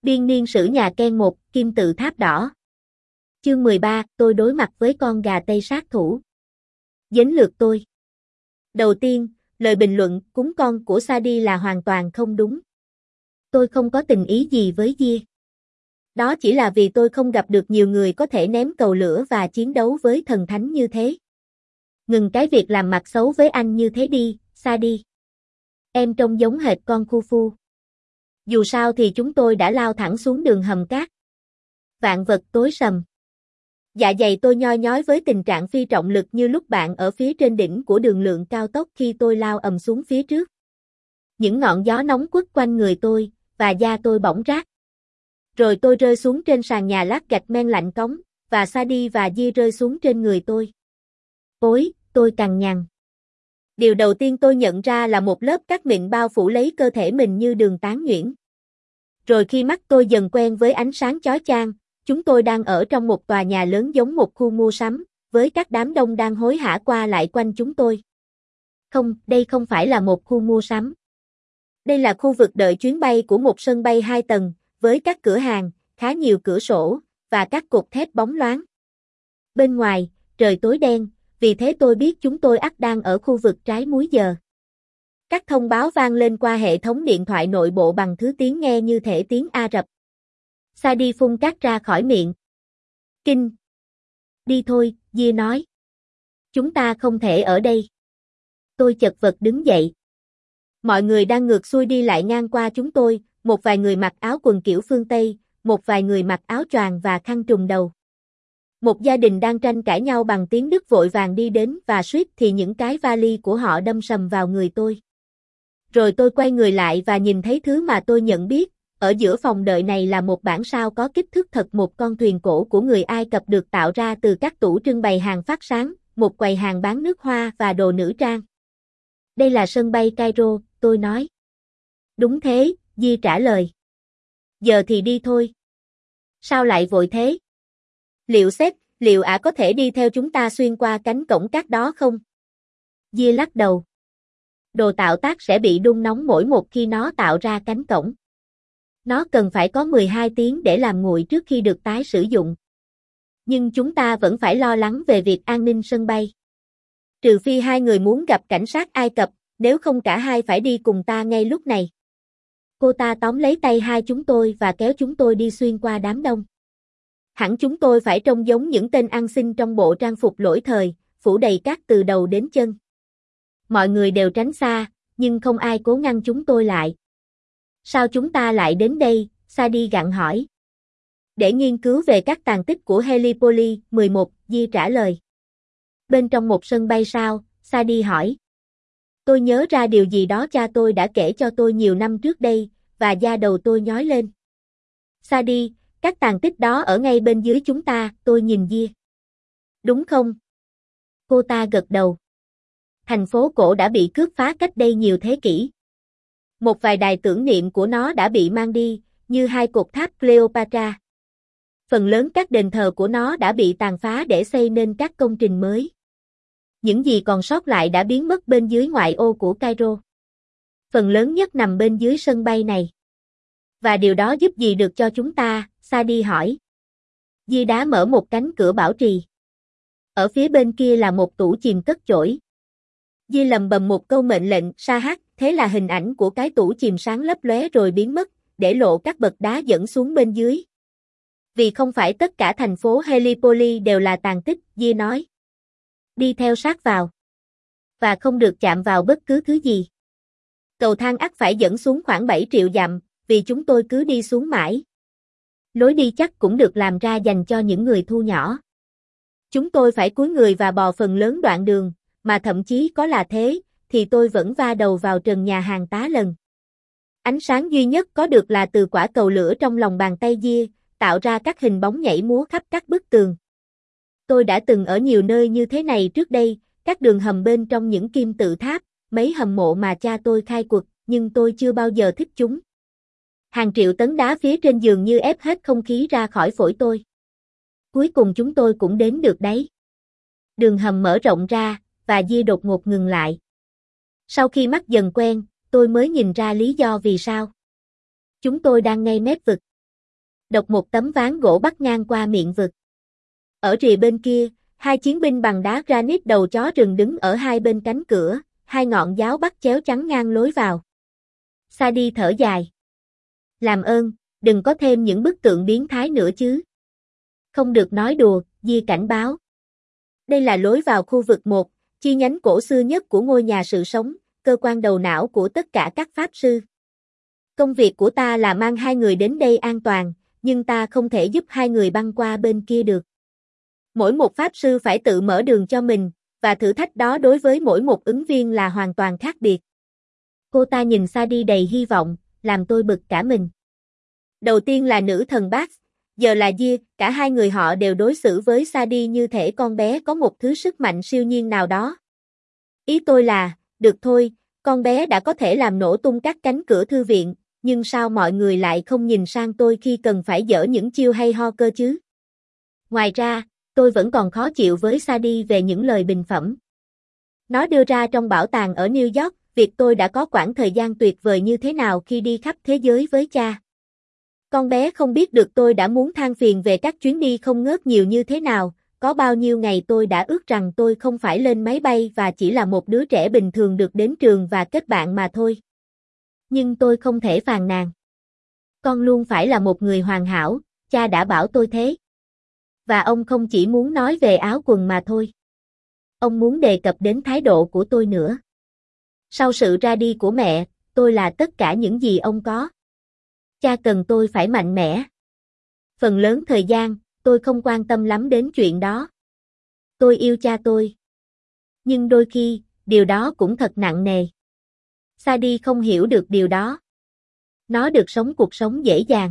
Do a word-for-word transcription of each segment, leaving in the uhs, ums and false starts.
Biên niên sử nhà Ken một, kim tự tháp đỏ. Chương mười ba, tôi đối mặt với con gà Tây sát thủ. Đến lượt tôi. Đầu tiên, lời bình luận cúng con của Sadie là hoàn toàn không đúng. Tôi không có tình ý gì với Gia. Đó chỉ là vì tôi không gặp được nhiều người có thể ném cầu lửa và chiến đấu với thần thánh như thế. Ngừng cái việc làm mặt xấu với anh như thế đi, Sadie. Em trông giống hệt con Khufu. Dù sao thì chúng tôi đã lao thẳng xuống đường hầm cát. Vạn vật tối sầm. Dạ dày tôi nhoi nhói với tình trạng phi trọng lực như lúc bạn ở phía trên đỉnh của đường lượng cao tốc khi tôi lao ầm xuống phía trước. Những ngọn gió nóng quất quanh người tôi, và da tôi bỏng rát. Rồi tôi rơi xuống trên sàn nhà lát gạch men lạnh cống, và Sadie và Gia rơi xuống trên người tôi. Ôi, tôi cằn nhằn. Điều đầu tiên tôi nhận ra là một lớp cát mịn bao phủ lấy cơ thể mình như đường tán nhuyễn. Rồi khi mắt tôi dần quen với ánh sáng chói chang, chúng tôi đang ở trong một tòa nhà lớn giống một khu mua sắm, với các đám đông đang hối hả qua lại quanh chúng tôi. Không, đây không phải là một khu mua sắm. Đây là khu vực đợi chuyến bay của một sân bay hai tầng, với các cửa hàng, khá nhiều cửa sổ, và các cột thép bóng loáng. Bên ngoài, trời tối đen, vì thế tôi biết chúng tôi ắt đang ở khu vực trái múi giờ. Các thông báo vang lên qua hệ thống điện thoại nội bộ bằng thứ tiếng nghe như thể tiếng Ả Rập. Sadie phun cát ra khỏi miệng. Kinh. Đi thôi, Gia nói. Chúng ta không thể ở đây. Tôi chật vật đứng dậy. Mọi người đang ngược xuôi đi lại ngang qua chúng tôi, một vài người mặc áo quần kiểu phương Tây, một vài người mặc áo choàng và khăn trùm đầu. Một gia đình đang tranh cãi nhau bằng tiếng Đức vội vàng đi đến và suýt thì những cái vali của họ đâm sầm vào người tôi. Rồi tôi quay người lại và nhìn thấy thứ mà tôi nhận biết, ở giữa phòng đợi này là một bản sao có kích thước thật, một con thuyền cổ của người Ai Cập được tạo ra từ các tủ trưng bày hàng phát sáng, một quầy hàng bán nước hoa và đồ nữ trang. Đây là sân bay Cairo, tôi nói. Đúng thế, Gia trả lời. Giờ thì đi thôi. Sao lại vội thế? Liệu sếp, liệu ả có thể đi theo chúng ta xuyên qua cánh cổng cát đó không? Gia lắc đầu. Đồ tạo tác sẽ bị đun nóng mỗi một khi nó tạo ra cánh cổng. Nó cần phải có mười hai tiếng để làm nguội trước khi được tái sử dụng. Nhưng chúng ta vẫn phải lo lắng về việc an ninh sân bay. Trừ phi hai người muốn gặp cảnh sát Ai Cập, nếu không cả hai phải đi cùng ta ngay lúc này. Cô ta tóm lấy tay hai chúng tôi và kéo chúng tôi đi xuyên qua đám đông. Hẳn chúng tôi phải trông giống những tên ăn xin trong bộ trang phục lỗi thời, phủ đầy cát từ đầu đến chân. Mọi người đều tránh xa, nhưng không ai cố ngăn chúng tôi lại. Sao chúng ta lại đến đây? Sadie gặng hỏi. Để nghiên cứu về các tàn tích của Helipoli, mười một, Gia trả lời. Bên trong một sân bay sao? Sadie hỏi. Tôi nhớ ra điều gì đó cha tôi đã kể cho tôi nhiều năm trước đây, và da đầu tôi nhói lên. Sadie, các tàn tích đó ở ngay bên dưới chúng ta, tôi nhìn Gia. Đúng không? Cô ta gật đầu. Thành phố cổ đã bị cướp phá cách đây nhiều thế kỷ. Một vài đài tưởng niệm của nó đã bị mang đi, như hai cột tháp Cleopatra. Phần lớn các đền thờ của nó đã bị tàn phá để xây nên các công trình mới. Những gì còn sót lại đã biến mất bên dưới ngoại ô của Cairo. Phần lớn nhất nằm bên dưới sân bay này. Và điều đó giúp gì được cho chúng ta? Sadie hỏi. Gia đá mở một cánh cửa bảo trì. Ở phía bên kia là một tủ chìm cất chổi. Gia lầm bầm một câu mệnh lệnh, sa hát, thế là hình ảnh của cái tủ chìm sáng lấp lóe rồi biến mất, để lộ các bậc đá dẫn xuống bên dưới. Vì không phải tất cả thành phố Helipoli đều là tàn tích, Gia nói. Đi theo sát vào. Và không được chạm vào bất cứ thứ gì. Cầu thang ắt phải dẫn xuống khoảng bảy triệu dặm, vì chúng tôi cứ đi xuống mãi. Lối đi chắc cũng được làm ra dành cho những người thu nhỏ. Chúng tôi phải cúi người và bò phần lớn đoạn đường, mà thậm chí có là thế, thì tôi vẫn va đầu vào trần nhà hàng tá lần. Ánh sáng duy nhất có được là từ quả cầu lửa trong lòng bàn tay Gia, tạo ra các hình bóng nhảy múa khắp các bức tường. Tôi đã từng ở nhiều nơi như thế này trước đây, các đường hầm bên trong những kim tự tháp, mấy hầm mộ mà cha tôi khai quật, nhưng tôi chưa bao giờ thích chúng. Hàng triệu tấn đá phía trên giường như ép hết không khí ra khỏi phổi tôi. Cuối cùng chúng tôi cũng đến được đấy. Đường hầm mở rộng ra, và Gia đột ngột ngừng lại. Sau khi mắt dần quen, tôi mới nhìn ra lý do vì sao. Chúng tôi đang ngay mép vực. Độc một tấm ván gỗ bắc ngang qua miệng vực. Ở rìa bên kia, hai chiến binh bằng đá granite đầu chó rừng đứng ở hai bên cánh cửa, hai ngọn giáo bắt chéo chắn ngang lối vào. Sadie thở dài. Làm ơn, đừng có thêm những bức tượng biến thái nữa chứ. Không được nói đùa, Di cảnh báo. Đây là lối vào khu vực một, chi nhánh cổ xưa nhất của ngôi nhà sự sống, cơ quan đầu não của tất cả các pháp sư. Công việc của ta là mang hai người đến đây an toàn, nhưng ta không thể giúp hai người băng qua bên kia được. Mỗi một pháp sư phải tự mở đường cho mình, và thử thách đó đối với mỗi một ứng viên là hoàn toàn khác biệt. Cô ta nhìn Sadie đầy hy vọng, làm tôi bực cả mình. Đầu tiên là nữ thần Bax, giờ là Gia, cả hai người họ đều đối xử với Sadie như thể con bé có một thứ sức mạnh siêu nhiên nào đó. Ý tôi là, được thôi, con bé đã có thể làm nổ tung các cánh cửa thư viện, nhưng sao mọi người lại không nhìn sang tôi khi cần phải dở những chiêu hay ho cơ chứ? Ngoài ra, tôi vẫn còn khó chịu với Sadie về những lời bình phẩm. Nó đưa ra trong bảo tàng ở New York, việc tôi đã có quãng thời gian tuyệt vời như thế nào khi đi khắp thế giới với cha. Con bé không biết được tôi đã muốn than phiền về các chuyến đi không ngớt nhiều như thế nào, có bao nhiêu ngày tôi đã ước rằng tôi không phải lên máy bay và chỉ là một đứa trẻ bình thường được đến trường và kết bạn mà thôi. Nhưng tôi không thể phàn nàn. Con luôn phải là một người hoàn hảo, cha đã bảo tôi thế. Và ông không chỉ muốn nói về áo quần mà thôi. Ông muốn đề cập đến thái độ của tôi nữa. Sau sự ra đi của mẹ, tôi là tất cả những gì ông có. Cha cần tôi phải mạnh mẽ. Phần lớn thời gian, tôi không quan tâm lắm đến chuyện đó. Tôi yêu cha tôi. Nhưng đôi khi, điều đó cũng thật nặng nề. Sadie không hiểu được điều đó. Nó được sống cuộc sống dễ dàng.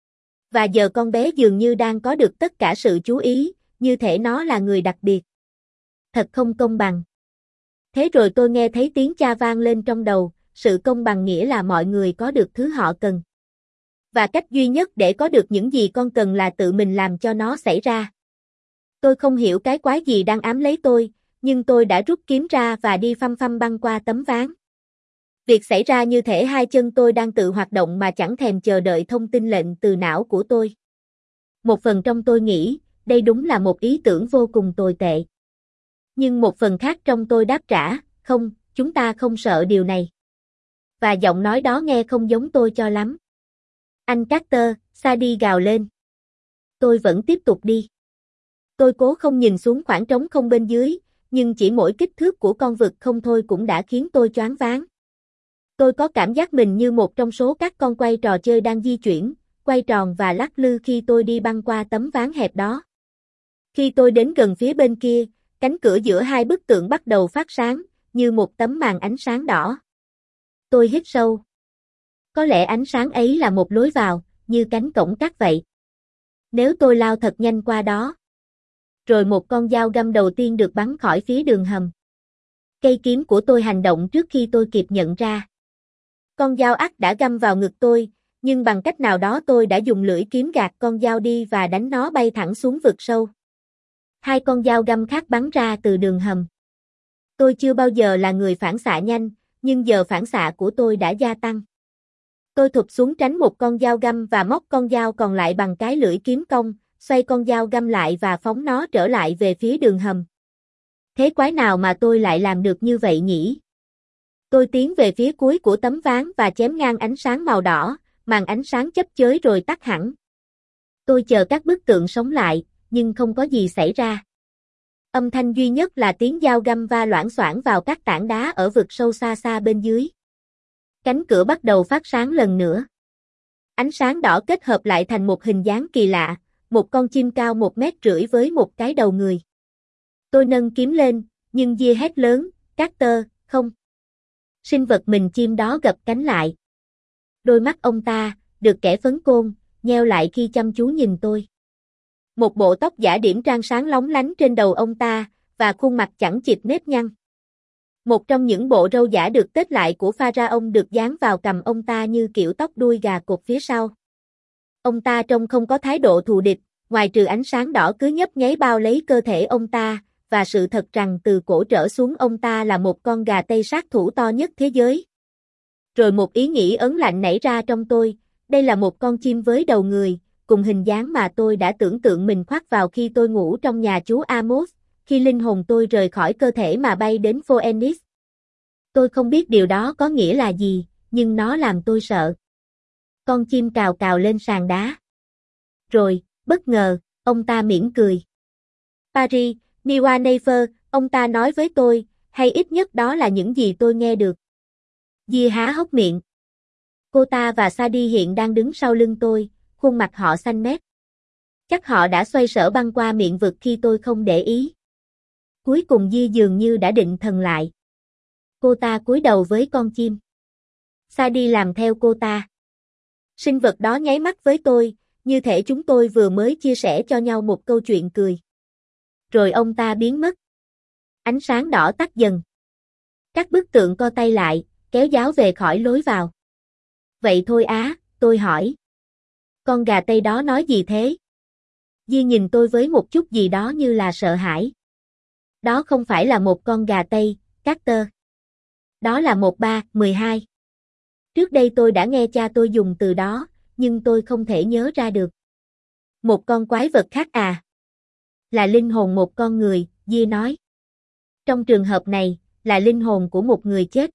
Và giờ con bé dường như đang có được tất cả sự chú ý, như thể nó là người đặc biệt. Thật không công bằng. Thế rồi tôi nghe thấy tiếng cha vang lên trong đầu, sự công bằng nghĩa là mọi người có được thứ họ cần. Và cách duy nhất để có được những gì con cần là tự mình làm cho nó xảy ra. Tôi không hiểu cái quái gì đang ám lấy tôi, nhưng tôi đã rút kiếm ra và đi phăm phăm băng qua tấm ván. Việc xảy ra như thể hai chân tôi đang tự hoạt động mà chẳng thèm chờ đợi thông tin lệnh từ não của tôi. Một phần trong tôi nghĩ, đây đúng là một ý tưởng vô cùng tồi tệ. Nhưng một phần khác trong tôi đáp trả, không, chúng ta không sợ điều này. Và giọng nói đó nghe không giống tôi cho lắm. Anh Carter, Sadie gào lên. Tôi vẫn tiếp tục đi. Tôi cố không nhìn xuống khoảng trống không bên dưới, nhưng chỉ mỗi kích thước của con vực không thôi cũng đã khiến tôi choáng váng. Tôi có cảm giác mình như một trong số các con quay trò chơi đang di chuyển, quay tròn và lắc lư khi tôi đi băng qua tấm ván hẹp đó. Khi tôi đến gần phía bên kia, cánh cửa giữa hai bức tượng bắt đầu phát sáng, như một tấm màn ánh sáng đỏ. Tôi hít sâu. Có lẽ ánh sáng ấy là một lối vào, như cánh cổng cát vậy. Nếu tôi lao thật nhanh qua đó. Rồi một con dao găm đầu tiên được bắn khỏi phía đường hầm. Cây kiếm của tôi hành động trước khi tôi kịp nhận ra. Con dao ắt đã găm vào ngực tôi, nhưng bằng cách nào đó tôi đã dùng lưỡi kiếm gạt con dao đi và đánh nó bay thẳng xuống vực sâu. Hai con dao găm khác bắn ra từ đường hầm. Tôi chưa bao giờ là người phản xạ nhanh, nhưng giờ phản xạ của tôi đã gia tăng. Tôi thụp xuống tránh một con dao găm và móc con dao còn lại bằng cái lưỡi kiếm cong, xoay con dao găm lại và phóng nó trở lại về phía đường hầm. Thế quái nào mà tôi lại làm được như vậy nhỉ? Tôi tiến về phía cuối của tấm ván và chém ngang ánh sáng màu đỏ, màn ánh sáng chớp chới rồi tắt hẳn. Tôi chờ các bức tượng sống lại, nhưng không có gì xảy ra. Âm thanh duy nhất là tiếng dao găm va loảng xoảng vào các tảng đá ở vực sâu xa xa bên dưới. Cánh cửa bắt đầu phát sáng lần nữa. Ánh sáng đỏ kết hợp lại thành một hình dáng kỳ lạ, một con chim cao một mét rưỡi với một cái đầu người. Tôi nâng kiếm lên, nhưng Gia hét lớn, Carter, không. Sinh vật mình chim đó gập cánh lại. Đôi mắt ông ta, được kẻ phấn côn, nheo lại khi chăm chú nhìn tôi. Một bộ tóc giả điểm trang sáng lóng lánh trên đầu ông ta, và khuôn mặt chẳng chịt nếp nhăn. Một trong những bộ râu giả được tết lại của Pharaoh được dán vào cằm ông ta như kiểu tóc đuôi gà cột phía sau. Ông ta trông không có thái độ thù địch, ngoài trừ ánh sáng đỏ cứ nhấp nháy bao lấy cơ thể ông ta, và sự thật rằng từ cổ trở xuống ông ta là một con gà tây sát thủ to nhất thế giới. Rồi một ý nghĩ ớn lạnh nảy ra trong tôi, đây là một con chim với đầu người, cùng hình dáng mà tôi đã tưởng tượng mình khoác vào khi tôi ngủ trong nhà chú Amos, khi linh hồn tôi rời khỏi cơ thể mà bay đến Phoenix. Tôi không biết điều đó có nghĩa là gì, nhưng nó làm tôi sợ. Con chim cào cào lên sàn đá. Rồi, bất ngờ, ông ta mỉm cười. Paris, Niwa Neighbor, ông ta nói với tôi, hay ít nhất đó là những gì tôi nghe được. Gia há hốc miệng. Cô ta và Sadie hiện đang đứng sau lưng tôi, khuôn mặt họ xanh mét. Chắc họ đã xoay sở băng qua miệng vực khi tôi không để ý. Cuối cùng Gia dường như đã định thần lại. Cô ta cúi đầu với con chim. Sadie làm theo cô ta. Sinh vật đó nháy mắt với tôi, như thể chúng tôi vừa mới chia sẻ cho nhau một câu chuyện cười. Rồi ông ta biến mất. Ánh sáng đỏ tắt dần. Các bức tượng co tay lại, kéo giáo về khỏi lối vào. Vậy thôi á, tôi hỏi. Con gà Tây đó nói gì thế? Di nhìn tôi với một chút gì đó như là sợ hãi. Đó không phải là một con gà Tây, Carter. Đó là một ba, mười hai. Trước đây tôi đã nghe cha tôi dùng từ đó, nhưng tôi không thể nhớ ra được. Một con quái vật khác à? Là linh hồn một con người, Di nói. Trong trường hợp này, là linh hồn của một người chết.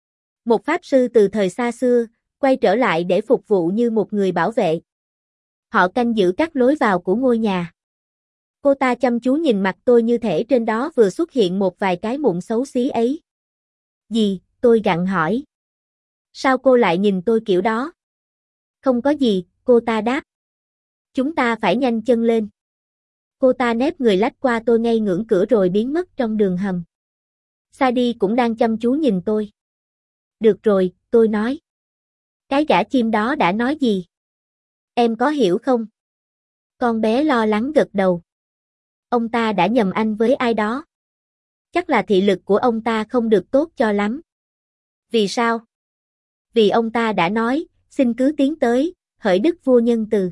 Một pháp sư từ thời xa xưa, quay trở lại để phục vụ như một người bảo vệ. Họ canh giữ các lối vào của ngôi nhà. Cô ta chăm chú nhìn mặt tôi như thể trên đó vừa xuất hiện một vài cái mụn xấu xí ấy. Gì, tôi gặng hỏi. Sao cô lại nhìn tôi kiểu đó? Không có gì, cô ta đáp. Chúng ta phải nhanh chân lên. Cô ta nép người lách qua tôi ngay ngưỡng cửa rồi biến mất trong đường hầm. Sadie cũng đang chăm chú nhìn tôi. Được rồi, tôi nói. Cái gã chim đó đã nói gì? Em có hiểu không? Con bé lo lắng gật đầu. Ông ta đã nhầm anh với ai đó. Chắc là thị lực của ông ta không được tốt cho lắm. Vì sao? Vì ông ta đã nói, xin cứ tiến tới, hỡi đức vua nhân từ.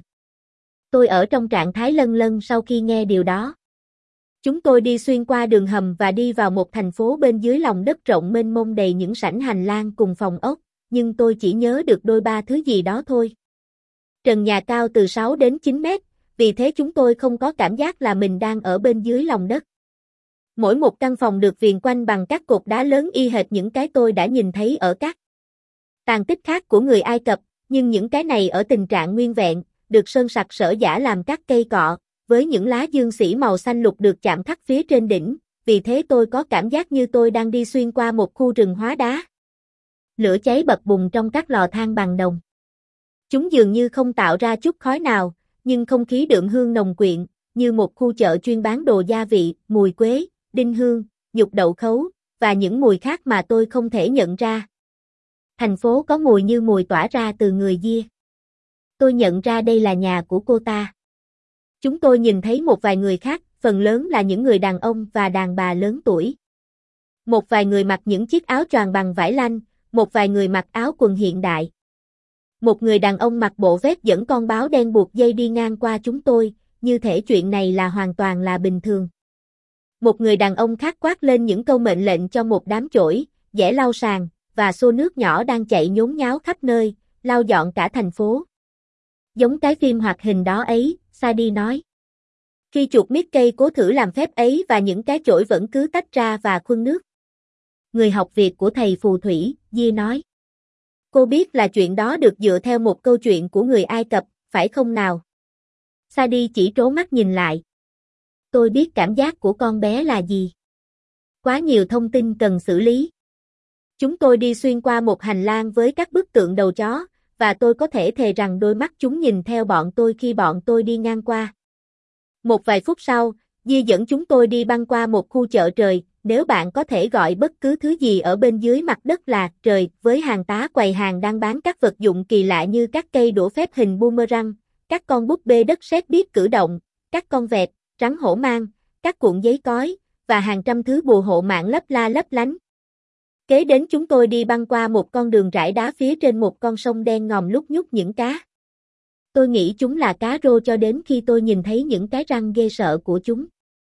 Tôi ở trong trạng thái lân lân sau khi nghe điều đó. Chúng tôi đi xuyên qua đường hầm và đi vào một thành phố bên dưới lòng đất rộng mênh mông đầy những sảnh hành lang cùng phòng ốc, nhưng tôi chỉ nhớ được đôi ba thứ gì đó thôi. Trần nhà cao từ sáu đến chín mét, vì thế chúng tôi không có cảm giác là mình đang ở bên dưới lòng đất. Mỗi một căn phòng được viền quanh bằng các cột đá lớn y hệt những cái tôi đã nhìn thấy ở các tàn tích khác của người Ai Cập, nhưng những cái này ở tình trạng nguyên vẹn, được sơn sặc sỡ giả làm các cây cọ, với những lá dương xỉ màu xanh lục được chạm khắc phía trên đỉnh, vì thế tôi có cảm giác như tôi đang đi xuyên qua một khu rừng hóa đá. Lửa cháy bập bùng trong các lò than bằng đồng. Chúng dường như không tạo ra chút khói nào, nhưng không khí đượm hương nồng quyện, như một khu chợ chuyên bán đồ gia vị, mùi quế, đinh hương, nhục đậu khấu, và những mùi khác mà tôi không thể nhận ra. Thành phố có mùi như mùi tỏa ra từ người Gia. Tôi nhận ra đây là nhà của cô ta. Chúng tôi nhìn thấy một vài người khác, phần lớn là những người đàn ông và đàn bà lớn tuổi. Một vài người mặc những chiếc áo choàng bằng vải lanh, một vài người mặc áo quần hiện đại. Một người đàn ông mặc bộ vest dẫn con báo đen buộc dây đi ngang qua chúng tôi, như thể chuyện này là hoàn toàn là bình thường. Một người đàn ông khác quát lên những câu mệnh lệnh cho một đám chổi, dẻ lau sàn, và xô nước nhỏ đang chạy nhốn nháo khắp nơi, lau dọn cả thành phố. Giống cái phim hoạt hình đó ấy, Sadie nói. Khi chuột Mickey cố thử làm phép ấy và những cái chổi vẫn cứ tách ra và khuân nước. Người học việc của thầy phù thủy, Gia nói. Cô biết là chuyện đó được dựa theo một câu chuyện của người Ai Cập, phải không nào? Sadie chỉ trố mắt nhìn lại. Tôi biết cảm giác của con bé là gì. Quá nhiều thông tin cần xử lý. Chúng tôi đi xuyên qua một hành lang với các bức tượng đầu chó, và tôi có thể thề rằng đôi mắt chúng nhìn theo bọn tôi khi bọn tôi đi ngang qua. Một vài phút sau, Di dẫn chúng tôi đi băng qua một khu chợ trời, nếu bạn có thể gọi bất cứ thứ gì ở bên dưới mặt đất là trời, với hàng tá quầy hàng đang bán các vật dụng kỳ lạ như các cây đũa phép hình boomerang, các con búp bê đất sét biết cử động, các con vẹt, rắn hổ mang, các cuộn giấy cói, và hàng trăm thứ bùa hộ mạng lấp la lấp lánh. Kế đến chúng tôi đi băng qua một con đường rải đá phía trên một con sông đen ngòm lúc nhúc những cá. Tôi nghĩ chúng là cá rô cho đến khi tôi nhìn thấy những cái răng ghê sợ của chúng.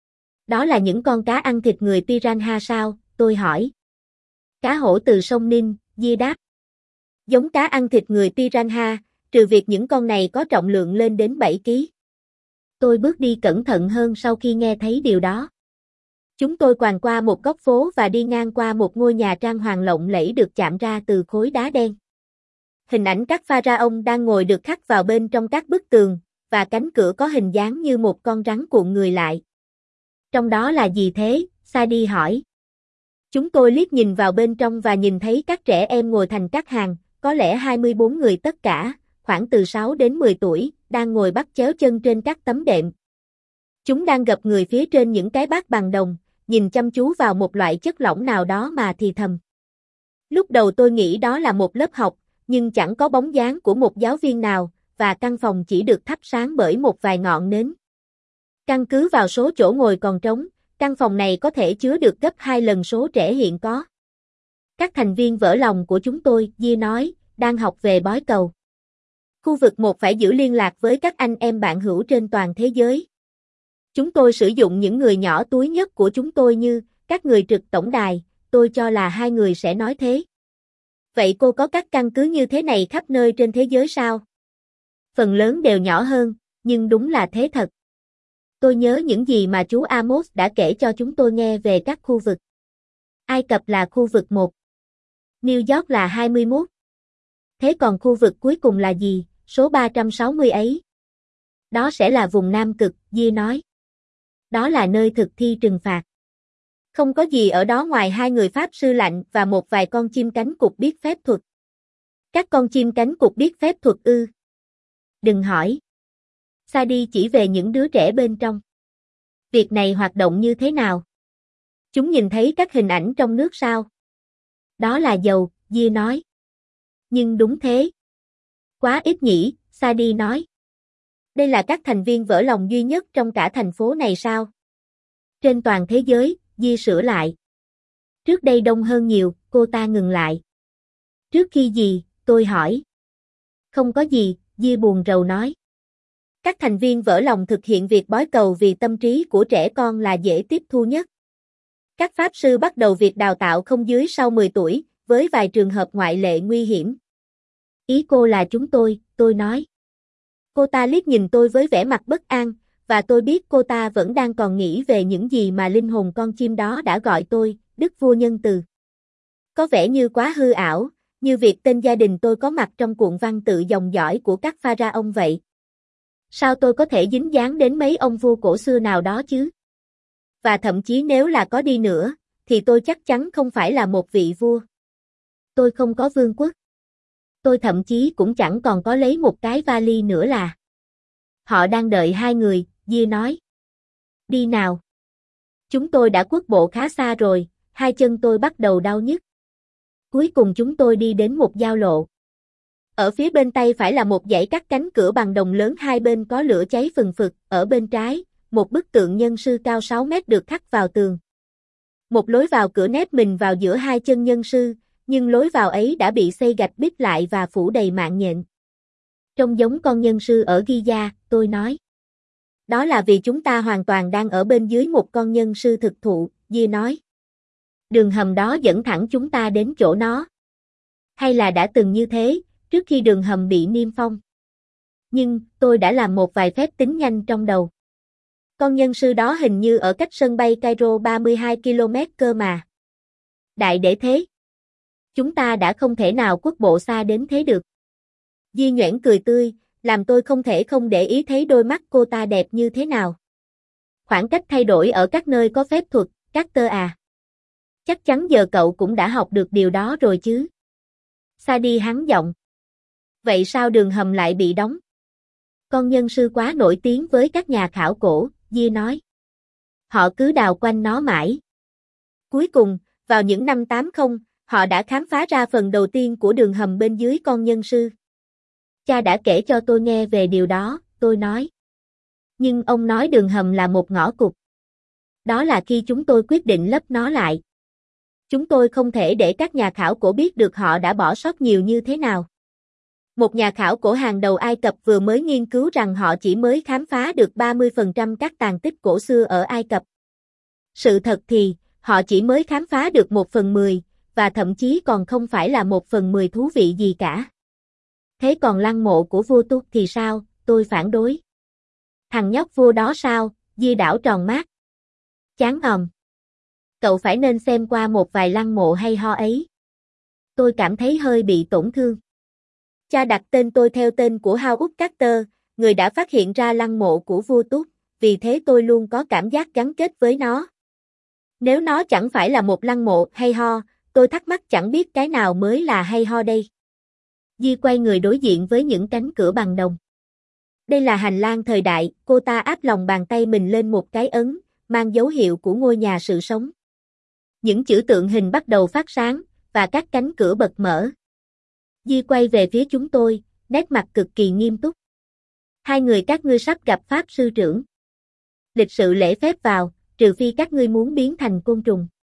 Đó là những con cá ăn thịt người piranha sao, tôi hỏi. Cá hổ từ sông Nin, Di đáp. Giống cá ăn thịt người piranha, trừ việc những con này có trọng lượng lên đến bảy ki lô gam. Tôi bước đi cẩn thận hơn sau khi nghe thấy điều đó. Chúng tôi quàng qua một góc phố và đi ngang qua một ngôi nhà trang hoàng lộng lẫy được chạm ra từ khối đá đen. Hình ảnh các pharaoh đang ngồi được khắc vào bên trong các bức tường, và cánh cửa có hình dáng như một con rắn cuộn người lại. Trong đó là gì thế? Sadie hỏi. Chúng tôi liếc nhìn vào bên trong và nhìn thấy các trẻ em ngồi thành các hàng, có lẽ hai mươi bốn người tất cả, khoảng từ sáu đến mười tuổi, đang ngồi bắt chéo chân trên các tấm đệm. Chúng đang gập người phía trên những cái bát bằng đồng, nhìn chăm chú vào một loại chất lỏng nào đó mà thì thầm. Lúc đầu tôi nghĩ đó là một lớp học, nhưng chẳng có bóng dáng của một giáo viên nào, và căn phòng chỉ được thắp sáng bởi một vài ngọn nến. Căn cứ vào số chỗ ngồi còn trống, căn phòng này có thể chứa được gấp hai lần số trẻ hiện có. Các thành viên vỡ lòng của chúng tôi, Di nói, đang học về bói cầu. Khu vực một phải giữ liên lạc với các anh em bạn hữu trên toàn thế giới. Chúng tôi sử dụng những người nhỏ túi nhất của chúng tôi như các người trực tổng đài, tôi cho là hai người sẽ nói thế. Vậy cô có các căn cứ như thế này khắp nơi trên thế giới sao? Phần lớn đều nhỏ hơn, nhưng đúng là thế thật. Tôi nhớ những gì mà chú Amos đã kể cho chúng tôi nghe về các khu vực. Ai Cập là khu vực một. New York là hai mươi mốt. Thế còn khu vực cuối cùng là gì, số ba trăm sáu mươi ấy? Đó sẽ là vùng Nam Cực, Di nói. Đó là nơi thực thi trừng phạt. Không có gì ở đó ngoài hai người Pháp sư lạnh và một vài con chim cánh cụt biết phép thuật. Các con chim cánh cụt biết phép thuật ư? Đừng hỏi. Sadie chỉ về những đứa trẻ bên trong. Việc này hoạt động như thế nào? Chúng nhìn thấy các hình ảnh trong nước sao? Đó là dầu, Di nói. Nhưng đúng thế. Quá ít nhỉ, Sadie nói. Đây là các thành viên vỡ lòng duy nhất trong cả thành phố này sao? Trên toàn thế giới, Di sửa lại. Trước đây đông hơn nhiều, cô ta ngừng lại. Trước khi gì, tôi hỏi. Không có gì, Di buồn rầu nói. Các thành viên vỡ lòng thực hiện việc bói cầu vì tâm trí của trẻ con là dễ tiếp thu nhất. Các pháp sư bắt đầu việc đào tạo không dưới sau mười tuổi, với vài trường hợp ngoại lệ nguy hiểm. Ý cô là chúng tôi, tôi nói. Cô ta liếc nhìn tôi với vẻ mặt bất an, và tôi biết cô ta vẫn đang còn nghĩ về những gì mà linh hồn con chim đó đã gọi tôi, Đức Vua Nhân Từ. Có vẻ như quá hư ảo, như việc tên gia đình tôi có mặt trong cuộn văn tự dòng dõi của các pharaoh vậy. Sao tôi có thể dính dáng đến mấy ông vua cổ xưa nào đó chứ? Và thậm chí nếu là có đi nữa, thì tôi chắc chắn không phải là một vị vua. Tôi không có vương quốc. Tôi thậm chí cũng chẳng còn có lấy một cái vali nữa là. Họ đang đợi hai người, Di nói. Đi nào. Chúng tôi đã cuốc bộ khá xa rồi, hai chân tôi bắt đầu đau nhức. Cuối cùng chúng tôi đi đến một giao lộ. Ở phía bên tay phải là một dãy các cánh cửa bằng đồng lớn, hai bên có lửa cháy phừng phực, ở bên trái, một bức tượng nhân sư cao sáu mét được khắc vào tường. Một lối vào cửa nép mình vào giữa hai chân nhân sư, nhưng lối vào ấy đã bị xây gạch bít lại và phủ đầy mạng nhện. Trông giống con nhân sư ở Giza, tôi nói. Đó là vì chúng ta hoàn toàn đang ở bên dưới một con nhân sư thực thụ, Di nói. Đường hầm đó dẫn thẳng chúng ta đến chỗ nó. Hay là đã từng như thế, trước khi đường hầm bị niêm phong. Nhưng, tôi đã làm một vài phép tính nhanh trong đầu. Con nhân sư đó hình như ở cách sân bay Cairo ba mươi hai ki lô mét cơ mà. Đại để thế. Chúng ta đã không thể nào cuốc bộ xa đến thế được. Di nhoẻn cười tươi, làm tôi không thể không để ý thấy đôi mắt cô ta đẹp như thế nào. Khoảng cách thay đổi ở các nơi có phép thuật, Carter à. Chắc chắn giờ cậu cũng đã học được điều đó rồi chứ. Sadie hắn giọng. Vậy sao đường hầm lại bị đóng? Con nhân sư quá nổi tiếng với các nhà khảo cổ, Di nói. Họ cứ đào quanh nó mãi. Cuối cùng, vào những năm tám mươi, họ đã khám phá ra phần đầu tiên của đường hầm bên dưới con nhân sư. Cha đã kể cho tôi nghe về điều đó, tôi nói. Nhưng ông nói đường hầm là một ngõ cụt. Đó là khi chúng tôi quyết định lấp nó lại. Chúng tôi không thể để các nhà khảo cổ biết được họ đã bỏ sót nhiều như thế nào. Một nhà khảo cổ hàng đầu Ai Cập vừa mới nghiên cứu rằng họ chỉ mới khám phá được ba mươi phần trăm các tàn tích cổ xưa ở Ai Cập. Sự thật thì, họ chỉ mới khám phá được một phần mười, và thậm chí còn không phải là một phần mười thú vị gì cả. Thế còn lăng mộ của vua Túc thì sao? Tôi phản đối. Thằng nhóc vua đó sao? Di đảo tròn mắt. Chán ầm. Cậu phải nên xem qua một vài lăng mộ hay ho ấy. Tôi cảm thấy hơi bị tổn thương. Cha đặt tên tôi theo tên của Howard Carter, người đã phát hiện ra lăng mộ của vua Túc, vì thế tôi luôn có cảm giác gắn kết với nó. Nếu nó chẳng phải là một lăng mộ hay ho, tôi thắc mắc chẳng biết cái nào mới là hay ho đây. Di quay người đối diện với những cánh cửa bằng đồng. Đây là hành lang thời đại, cô ta áp lòng bàn tay mình lên một cái ấn, mang dấu hiệu của ngôi nhà sự sống. Những chữ tượng hình bắt đầu phát sáng, và các cánh cửa bật mở. Di quay về phía chúng tôi, nét mặt cực kỳ nghiêm túc. Hai người các ngươi sắp gặp Pháp sư trưởng. Lịch sự lễ phép vào, trừ phi các ngươi muốn biến thành côn trùng.